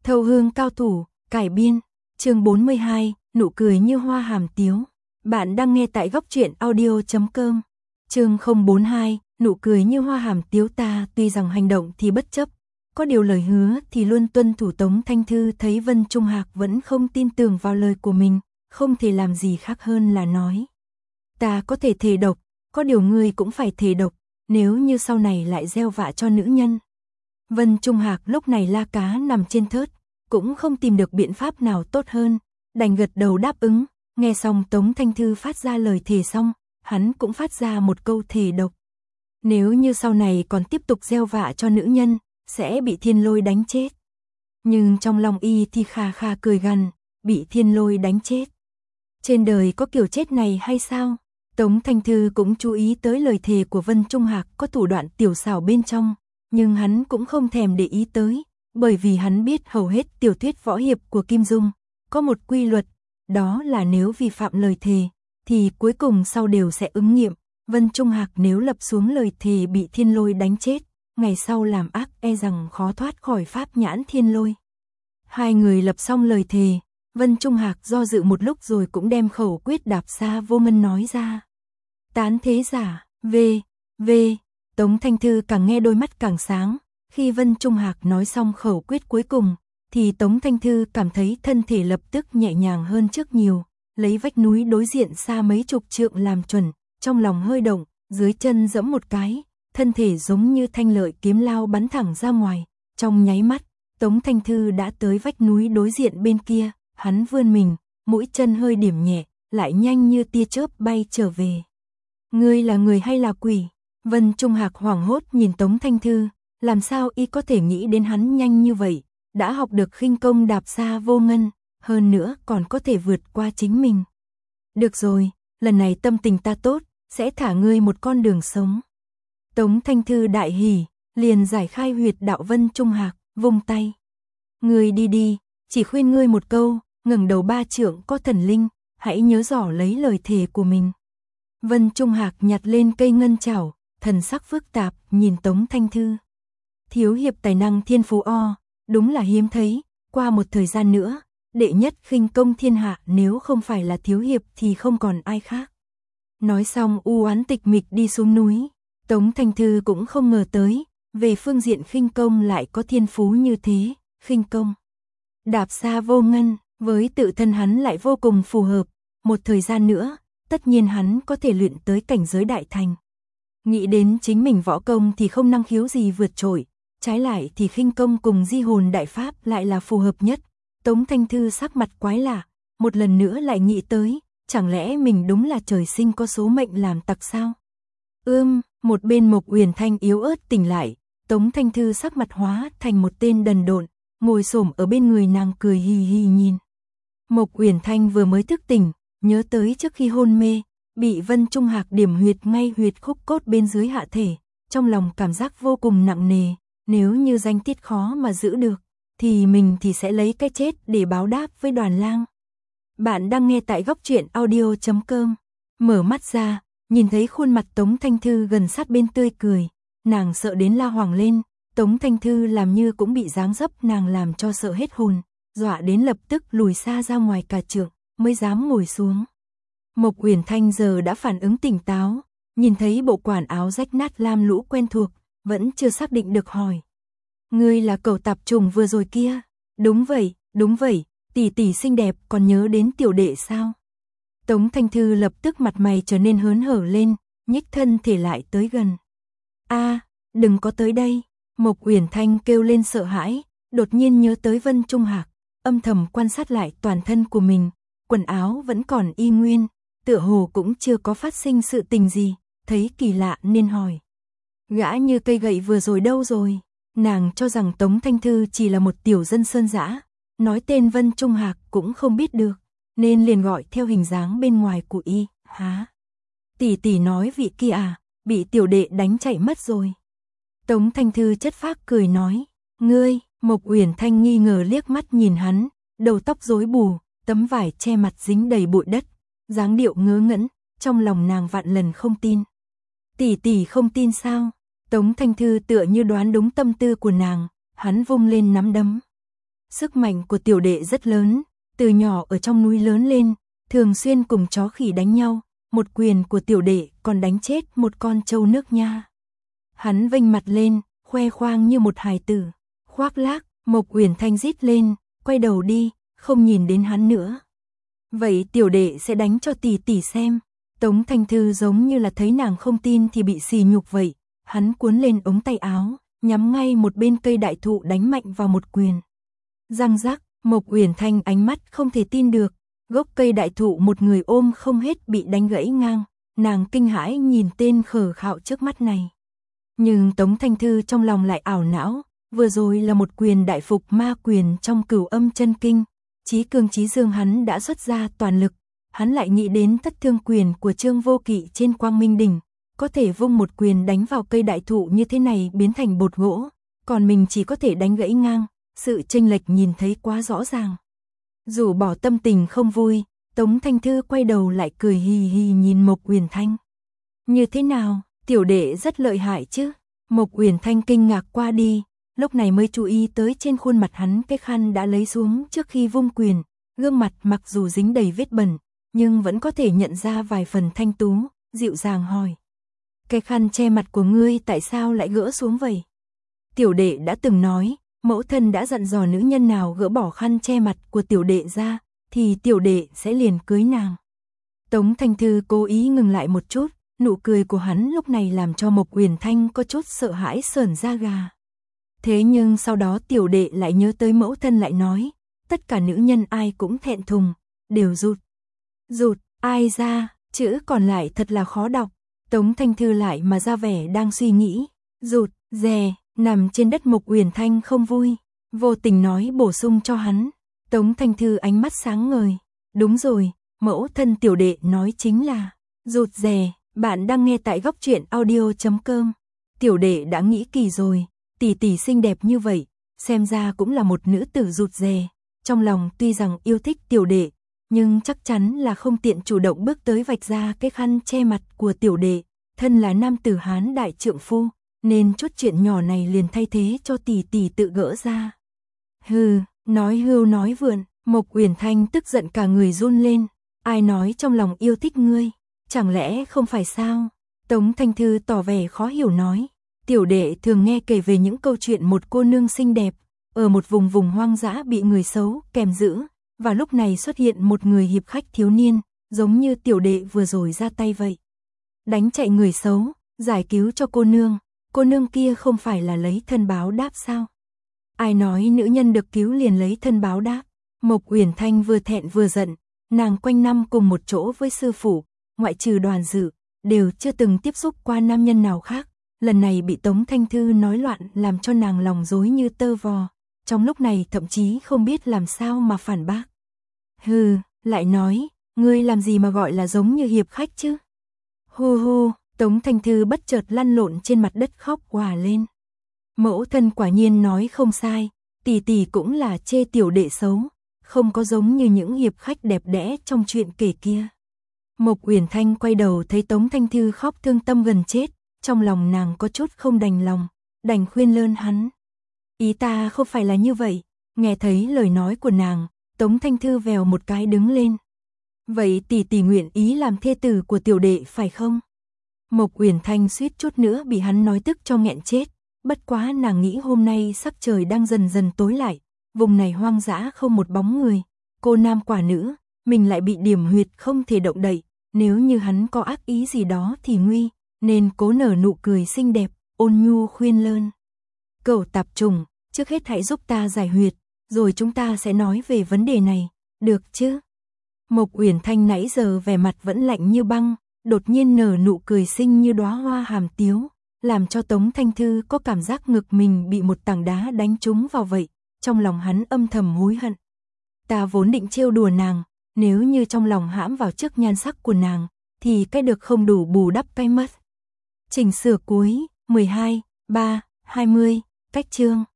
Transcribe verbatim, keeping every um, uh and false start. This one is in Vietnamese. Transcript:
Thâu hương cao thủ, cải biên, chương bốn mươi hai, nụ cười như hoa hàm tiếu. Bạn đang nghe tại góc truyện audio chấm com. Chương không bốn hai, nụ cười như hoa hàm tiếu. Ta tuy rằng hành động thì bất chấp, có điều lời hứa thì luôn tuân thủ. Tống Thanh Thư thấy Vân Trung Hạc vẫn không tin tưởng vào lời của mình, không thể làm gì khác hơn là nói. Ta có thể thề độc, có điều ngươi cũng phải thề độc, nếu như sau này lại gieo vạ cho nữ nhân. Vân Trung Hạc lúc này la cá nằm trên thớt, cũng không tìm được biện pháp nào tốt hơn, đành gật đầu đáp ứng. Nghe xong Tống Thanh Thư phát ra lời thề xong, hắn cũng phát ra một câu thề độc. Nếu như sau này còn tiếp tục gieo vạ cho nữ nhân, sẽ bị Thiên Lôi đánh chết. Nhưng trong lòng y thì kha kha cười gằn, bị Thiên Lôi đánh chết. Trên đời có kiểu chết này hay sao? Tống Thanh Thư cũng chú ý tới lời thề của Vân Trung Hạc có thủ đoạn tiểu xảo bên trong, nhưng hắn cũng không thèm để ý tới, bởi vì hắn biết hầu hết tiểu thuyết võ hiệp của Kim Dung có một quy luật, đó là nếu vi phạm lời thề, thì cuối cùng sau đều sẽ ứng nghiệm. Vân Trung Hạc nếu lập xuống lời thề bị Thiên Lôi đánh chết, ngày sau làm ác e rằng khó thoát khỏi pháp nhãn Thiên Lôi. Hai người lập xong lời thề, Vân Trung Hạc do dự một lúc rồi cũng đem khẩu quyết đạp xa vô ngân nói ra. Tán thế giả, v, v, Tống Thanh Thư càng nghe đôi mắt càng sáng, khi Vân Trung Hạc nói xong khẩu quyết cuối cùng, thì Tống Thanh Thư cảm thấy thân thể lập tức nhẹ nhàng hơn trước nhiều, lấy vách núi đối diện xa mấy chục trượng làm chuẩn, trong lòng hơi động, dưới chân giẫm một cái, thân thể giống như thanh lợi kiếm lao bắn thẳng ra ngoài, trong nháy mắt, Tống Thanh Thư đã tới vách núi đối diện bên kia, hắn vươn mình, mũi chân hơi điểm nhẹ, lại nhanh như tia chớp bay trở về. Ngươi là người hay là quỷ? Vân Trung Hạc hoảng hốt nhìn Tống Thanh Thư, làm sao y có thể nghĩ đến hắn nhanh như vậy, đã học được khinh công đạp xa vô ngân, hơn nữa còn có thể vượt qua chính mình. Được rồi, lần này tâm tình ta tốt, sẽ thả ngươi một con đường sống. Tống Thanh Thư đại hỉ, liền giải khai huyệt đạo Vân Trung Hạc, vung tay. Ngươi đi đi, chỉ khuyên ngươi một câu, ngẩng đầu ba trượng có thần linh, hãy nhớ rõ lấy lời thề của mình. Vân Trung Hạc nhặt lên cây ngân chảo, thần sắc phức tạp, nhìn Tống Thanh Thư. Thiếu hiệp tài năng thiên phú o, đúng là hiếm thấy, qua một thời gian nữa, đệ nhất khinh công thiên hạ nếu không phải là thiếu hiệp thì không còn ai khác. Nói xong u oán tịch mịch đi xuống núi, Tống Thanh Thư cũng không ngờ tới, về phương diện khinh công lại có thiên phú như thế, khinh công. Đạp xa vô ngân, với tự thân hắn lại vô cùng phù hợp, một thời gian nữa, tất nhiên hắn có thể luyện tới cảnh giới đại thành. Nghĩ đến chính mình võ công thì không năng khiếu gì vượt trội, trái lại thì khinh công cùng di hồn đại pháp lại là phù hợp nhất. Tống Thanh Thư sắc mặt quái lạ, một lần nữa lại nghĩ tới, chẳng lẽ mình đúng là trời sinh có số mệnh làm tặc sao? Ưm, một bên Mộc Uyển Thanh yếu ớt tỉnh lại, Tống Thanh Thư sắc mặt hóa thành một tên đần độn, ngồi xổm ở bên người nàng cười hì hì nhìn. Mộc Uyển Thanh vừa mới thức tỉnh, nhớ tới trước khi hôn mê, bị Vân Trung Hạc điểm huyệt ngay huyệt khúc cốt bên dưới hạ thể, trong lòng cảm giác vô cùng nặng nề, nếu như danh tiết khó mà giữ được, thì mình thì sẽ lấy cái chết để báo đáp với Đoàn Lang. Bạn đang nghe tại góc truyện audio chấm com. Mở mắt ra, nhìn thấy khuôn mặt Tống Thanh Thư gần sát bên tươi cười, nàng sợ đến la hoảng lên. Tống Thanh Thư làm như cũng bị dáng dấp nàng làm cho sợ hết hồn, dọa đến lập tức lùi xa ra ngoài cả trượng, mới dám ngồi xuống. Mộc Uyển Thanh giờ đã phản ứng tỉnh táo, nhìn thấy bộ quần áo rách nát lam lũ quen thuộc, vẫn chưa xác định được hỏi. Ngươi là cẩu tạp trùng vừa rồi kia? Đúng vậy, đúng vậy, tỷ tỷ xinh đẹp còn nhớ đến tiểu đệ sao? Tống Thanh Thư lập tức mặt mày trở nên hớn hở lên, nhích thân thể lại tới gần. A, đừng có tới đây. Mộc Uyển Thanh kêu lên sợ hãi, đột nhiên nhớ tới Vân Trung Hạc, âm thầm quan sát lại toàn thân của mình, quần áo vẫn còn y nguyên, tựa hồ cũng chưa có phát sinh sự tình gì, thấy kỳ lạ nên hỏi. Gã như cây gậy vừa rồi đâu rồi? Nàng cho rằng Tống Thanh Thư chỉ là một tiểu dân sơn dã, nói tên Vân Trung Hạc cũng không biết được, nên liền gọi theo hình dáng bên ngoài của y. Há? Tỷ tỷ nói vị kia à, bị tiểu đệ đánh chạy mất rồi. Tống Thanh Thư chất phác cười nói, ngươi. Mộc Uyển Thanh nghi ngờ liếc mắt nhìn hắn, đầu tóc rối bù, tấm vải che mặt dính đầy bụi đất, dáng điệu ngớ ngẩn, trong lòng nàng vạn lần không tin. Tỷ tỷ không tin sao? Tống Thanh Thư tựa như đoán đúng tâm tư của nàng, hắn vung lên nắm đấm. Sức mạnh của tiểu đệ rất lớn, từ nhỏ ở trong núi lớn lên, thường xuyên cùng chó khỉ đánh nhau, một quyền của tiểu đệ còn đánh chết một con trâu nước nha. Hắn vênh mặt lên, khoe khoang như một hài tử. Khoác lác, Mộc Uyển Thanh rít lên, quay đầu đi, không nhìn đến hắn nữa. Vậy tiểu đệ sẽ đánh cho tỷ tỷ xem. Tống Thanh Thư giống như là thấy nàng không tin thì bị sỉ nhục vậy. Hắn cuốn lên ống tay áo, nhắm ngay một bên cây đại thụ đánh mạnh vào một quyền. Răng rắc, Mộc Uyển Thanh ánh mắt không thể tin được. Gốc cây đại thụ một người ôm không hết bị đánh gãy ngang. Nàng kinh hãi nhìn tên khờ khạo trước mắt này. Nhưng Tống Thanh Thư trong lòng lại ảo não. Vừa rồi là một quyền đại phục ma quyền trong Cửu Âm Chân Kinh. Chí cương chí dương hắn đã xuất ra toàn lực. Hắn lại nghĩ đến thất thương quyền của Trương Vô Kỵ trên Quang Minh Đỉnh. Có thể vung một quyền đánh vào cây đại thụ như thế này biến thành bột gỗ. Còn mình chỉ có thể đánh gãy ngang. Sự chênh lệch nhìn thấy quá rõ ràng. Dù bỏ tâm tình không vui, Tống Thanh Thư quay đầu lại cười hì hì nhìn Mộc Uyển Thanh. Như thế nào, tiểu đệ rất lợi hại chứ? Mộc Uyển Thanh kinh ngạc qua đi, lúc này mới chú ý tới trên khuôn mặt hắn cái khăn đã lấy xuống trước khi vung quyền. Gương mặt mặc dù dính đầy vết bẩn, nhưng vẫn có thể nhận ra vài phần thanh tú, dịu dàng hỏi. Cái khăn che mặt của ngươi tại sao lại gỡ xuống vậy? Tiểu đệ đã từng nói, mẫu thân đã dặn dò nữ nhân nào gỡ bỏ khăn che mặt của tiểu đệ ra, thì tiểu đệ sẽ liền cưới nàng. Tống Thanh Thư cố ý ngừng lại một chút, nụ cười của hắn lúc này làm cho Mộc Uyển Thanh có chút sợ hãi sởn da gà. Thế nhưng sau đó tiểu đệ lại nhớ tới mẫu thân lại nói, tất cả nữ nhân ai cũng thẹn thùng, đều rụt. Rụt, ai ra, chữ còn lại thật là khó đọc. Tống Thanh Thư lại mà ra vẻ đang suy nghĩ, rụt, dè. Nằm trên đất Mộc Uyển Thanh không vui, vô tình nói bổ sung cho hắn. Tống Thanh Thư ánh mắt sáng ngời. Đúng rồi, mẫu thân tiểu đệ nói chính là rụt rè. Bạn đang nghe tại góc truyện audio chấm com. Tiểu đệ đã nghĩ kỳ rồi, tỷ tỷ xinh đẹp như vậy, xem ra cũng là một nữ tử rụt rè. Trong lòng tuy rằng yêu thích tiểu đệ, nhưng chắc chắn là không tiện chủ động bước tới vạch ra cái khăn che mặt của tiểu đệ. Thân là nam tử Hán đại trượng phu, nên chút chuyện nhỏ này liền thay thế cho tỷ tỷ tự gỡ ra. Hừ, nói hưu nói vượn, Mộc Uyển Thanh tức giận cả người run lên. Ai nói trong lòng yêu thích ngươi, chẳng lẽ không phải sao? Tống Thanh Thư tỏ vẻ khó hiểu nói. Tiểu đệ thường nghe kể về những câu chuyện một cô nương xinh đẹp, ở một vùng vùng hoang dã bị người xấu kèm giữ, và lúc này xuất hiện một người hiệp khách thiếu niên, giống như tiểu đệ vừa rồi ra tay vậy. Đánh chạy người xấu, giải cứu cho cô nương. Cô nương kia không phải là lấy thân báo đáp sao? Ai nói nữ nhân được cứu liền lấy thân báo đáp? Mộc Uyển Thanh vừa thẹn vừa giận, nàng quanh năm cùng một chỗ với sư phụ, ngoại trừ Đoàn Dự, đều chưa từng tiếp xúc qua nam nhân nào khác. Lần này bị Tống Thanh Thư nói loạn làm cho nàng lòng rối như tơ vò, trong lúc này thậm chí không biết làm sao mà phản bác. Hừ, lại nói, ngươi làm gì mà gọi là giống như hiệp khách chứ? Hu hu. Tống Thanh Thư bất chợt lăn lộn trên mặt đất khóc òa lên. Mẫu thân quả nhiên nói không sai, tỷ tỷ cũng là chê tiểu đệ xấu, không có giống như những hiệp khách đẹp đẽ trong chuyện kể kia. Mộc Uyển Thanh quay đầu thấy Tống Thanh Thư khóc thương tâm gần chết, trong lòng nàng có chút không đành lòng, đành khuyên lơn hắn. Ý ta không phải là như vậy. Nghe thấy lời nói của nàng, Tống Thanh Thư vèo một cái đứng lên. Vậy tỷ tỷ nguyện ý làm thê tử của tiểu đệ phải không? Mộc Uyển Thanh suýt chút nữa bị hắn nói tức cho nghẹn chết, bất quá nàng nghĩ hôm nay sắc trời đang dần dần tối lại, vùng này hoang dã không một bóng người, cô nam quả nữ, mình lại bị điểm huyệt không thể động đậy, nếu như hắn có ác ý gì đó thì nguy, nên cố nở nụ cười xinh đẹp, ôn nhu khuyên lơn. Cẩu tạp trùng, trước hết hãy giúp ta giải huyệt, rồi chúng ta sẽ nói về vấn đề này, được chứ? Mộc Uyển Thanh nãy giờ vẻ mặt vẫn lạnh như băng, đột nhiên nở nụ cười xinh như đóa hoa hàm tiếu, làm cho Tống Thanh Thư có cảm giác ngực mình bị một tảng đá đánh trúng vào vậy, trong lòng hắn âm thầm hối hận. Ta vốn định trêu đùa nàng, nếu như trong lòng hãm vào trước nhan sắc của nàng, thì cái được không đủ bù đắp cái mất. Chỉnh sửa cuối, mười hai, ba, hai mươi, cách chương.